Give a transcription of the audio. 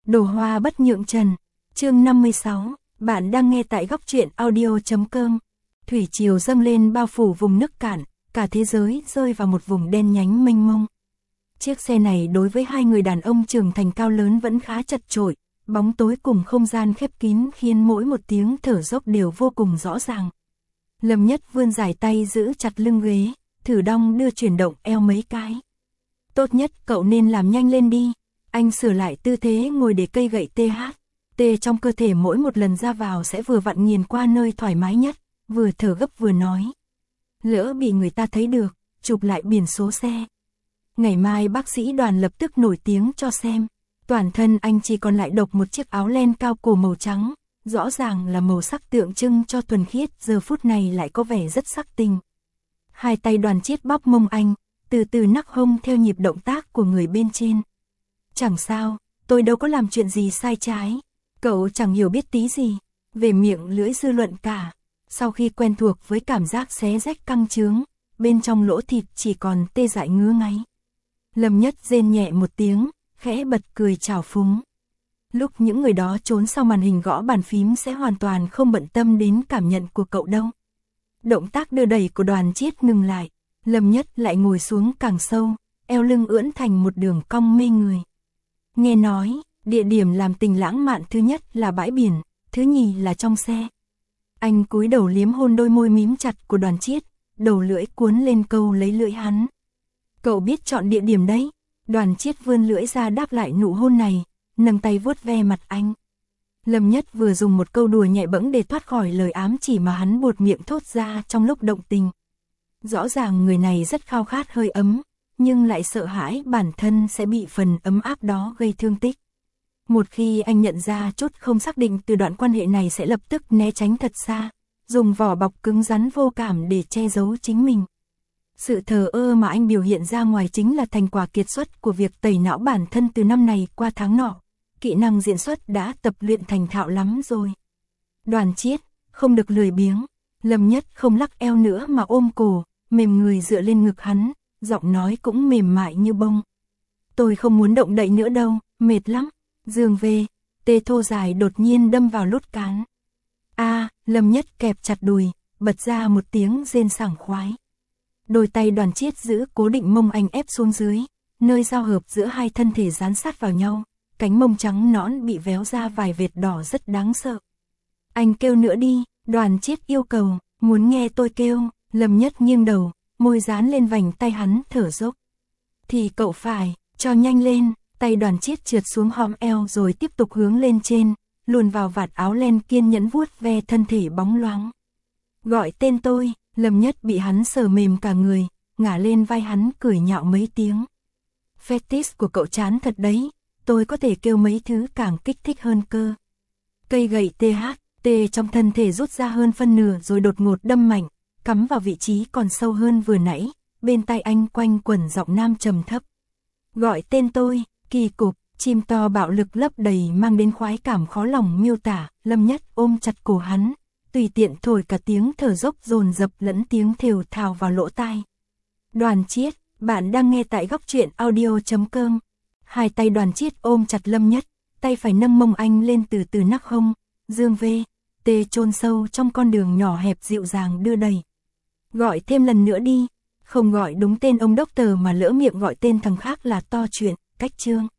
Đồ hoa bất nhượng trần. Chương 56, bạn đang nghe tại góc truyện audio.com. Thủy triều dâng lên bao phủ vùng nước cạn, cả thế giới rơi vào một vùng đen nhánh mênh mông. Chiếc xe này đối với hai người đàn ông trưởng thành cao lớn vẫn khá chật chội, bóng tối cùng không gian khép kín khiến mỗi một tiếng thở dốc đều vô cùng rõ ràng. Lâm Nhất vươn dài tay giữ chặt lưng ghế, thử đong đưa chuyển động eo mấy cái. Tốt nhất cậu nên làm nhanh lên đi. Anh sửa lại tư thế ngồi để cây gậy tê trong cơ thể mỗi một lần ra vào sẽ vừa vặn nghiền qua nơi thoải mái nhất, vừa thở gấp vừa nói. Lỡ bị người ta thấy được, chụp lại biển số xe. Ngày mai bác sĩ Đoàn lập tức nổi tiếng cho xem. Toàn thân anh chỉ còn lại độc một chiếc áo len cao cổ màu trắng, rõ ràng là màu sắc tượng trưng cho thuần khiết, giờ phút này lại có vẻ rất sắc tình. Hai tay Đoàn Chiết bóp mông anh, từ từ nắc hông theo nhịp động tác của người bên trên. Chẳng sao, tôi đâu có làm chuyện gì sai trái. Cậu chẳng hiểu biết tí gì về miệng lưỡi dư luận cả. Sau khi quen thuộc với cảm giác xé rách căng chướng, bên trong lỗ thịt chỉ còn tê dại ngứa ngáy. Lâm Nhất rên nhẹ một tiếng, khẽ bật cười trào phúng. Lúc những người đó trốn sau màn hình gõ bàn phím sẽ hoàn toàn không bận tâm đến cảm nhận của cậu đâu. Động tác đưa đẩy của Đoàn Chiết ngừng lại, Lâm Nhất lại ngồi xuống càng sâu, eo lưng ưỡn thành một đường cong mê người. Nghe nói, địa điểm làm tình lãng mạn thứ nhất là bãi biển, thứ nhì là trong xe. Anh cúi đầu liếm hôn đôi môi mím chặt của Đoàn Chiết, đầu lưỡi cuốn lên câu lấy lưỡi hắn. Cậu biết chọn địa điểm đấy. Đoàn Chiết vươn lưỡi ra đáp lại nụ hôn này, nâng tay vuốt ve mặt anh. Lâm Nhất vừa dùng một câu đùa nhẹ bẫng để thoát khỏi lời ám chỉ mà hắn buột miệng thốt ra trong lúc động tình. Rõ ràng người này rất khao khát hơi ấm, nhưng lại sợ hãi bản thân sẽ bị phần ấm áp đó gây thương tích. Một khi anh nhận ra chút không xác định từ đoạn quan hệ này sẽ lập tức né tránh thật xa, dùng vỏ bọc cứng rắn vô cảm để che giấu chính mình. Sự thờ ơ mà anh biểu hiện ra ngoài chính là thành quả kiệt xuất của việc tẩy não bản thân từ năm này qua tháng nọ. Kỹ năng diễn xuất đã tập luyện thành thạo lắm rồi. Đoàn Chiết, không được lười biếng. Lâm Nhất không lắc eo nữa mà ôm cổ, mềm người dựa lên ngực hắn, giọng nói cũng mềm mại như bông. Tôi không muốn động đậy nữa đâu, mệt lắm. Giường về, tê thô dài đột nhiên đâm vào lốt cán. Lâm Nhất kẹp chặt đùi, bật ra một tiếng rên sảng khoái. Đôi tay Đoàn Chiết giữ cố định mông anh ép xuống dưới, nơi giao hợp giữa hai thân thể dán sát vào nhau, cánh mông trắng nõn bị véo ra vài vệt đỏ rất đáng sợ. Anh kêu nữa đi, Đoàn Chiết yêu cầu. Muốn nghe tôi kêu? Lâm Nhất nghiêng đầu, môi dán lên vành tay hắn thở dốc. Thì cậu phải, cho nhanh lên. Tay Đoàn Chiết trượt xuống hõm eo rồi tiếp tục hướng lên trên, luồn vào vạt áo len kiên nhẫn vuốt ve thân thể bóng loáng. Gọi tên tôi. Lâm Nhất bị hắn sờ mềm cả người, ngả lên vai hắn cười nhạo mấy tiếng. Fetish của cậu chán thật đấy, tôi có thể kêu mấy thứ càng kích thích hơn cơ. Cây gậy THT trong thân thể rút ra hơn phân nửa rồi đột ngột đâm mạnh, cắm vào vị trí còn sâu hơn vừa nãy, bên tai anh quanh quẩn giọng nam trầm thấp. Gọi tên tôi, kỳ cục, chim to bạo lực lấp đầy mang đến khoái cảm khó lòng miêu tả. Lâm Nhất ôm chặt cổ hắn, tùy tiện thổi cả tiếng thở dốc dồn dập lẫn tiếng thều thào vào lỗ tai. Đoàn Chiết, bạn đang nghe tại góc truyện audio.com. Hai tay Đoàn Chiết ôm chặt Lâm Nhất, tay phải nâng mông anh lên từ từ nắc hông, dương vê, tê chôn sâu trong con đường nhỏ hẹp dịu dàng đưa đẩy. Gọi thêm lần nữa đi, không gọi đúng tên ông doctor mà lỡ miệng gọi tên thằng khác là to chuyện, cách chương.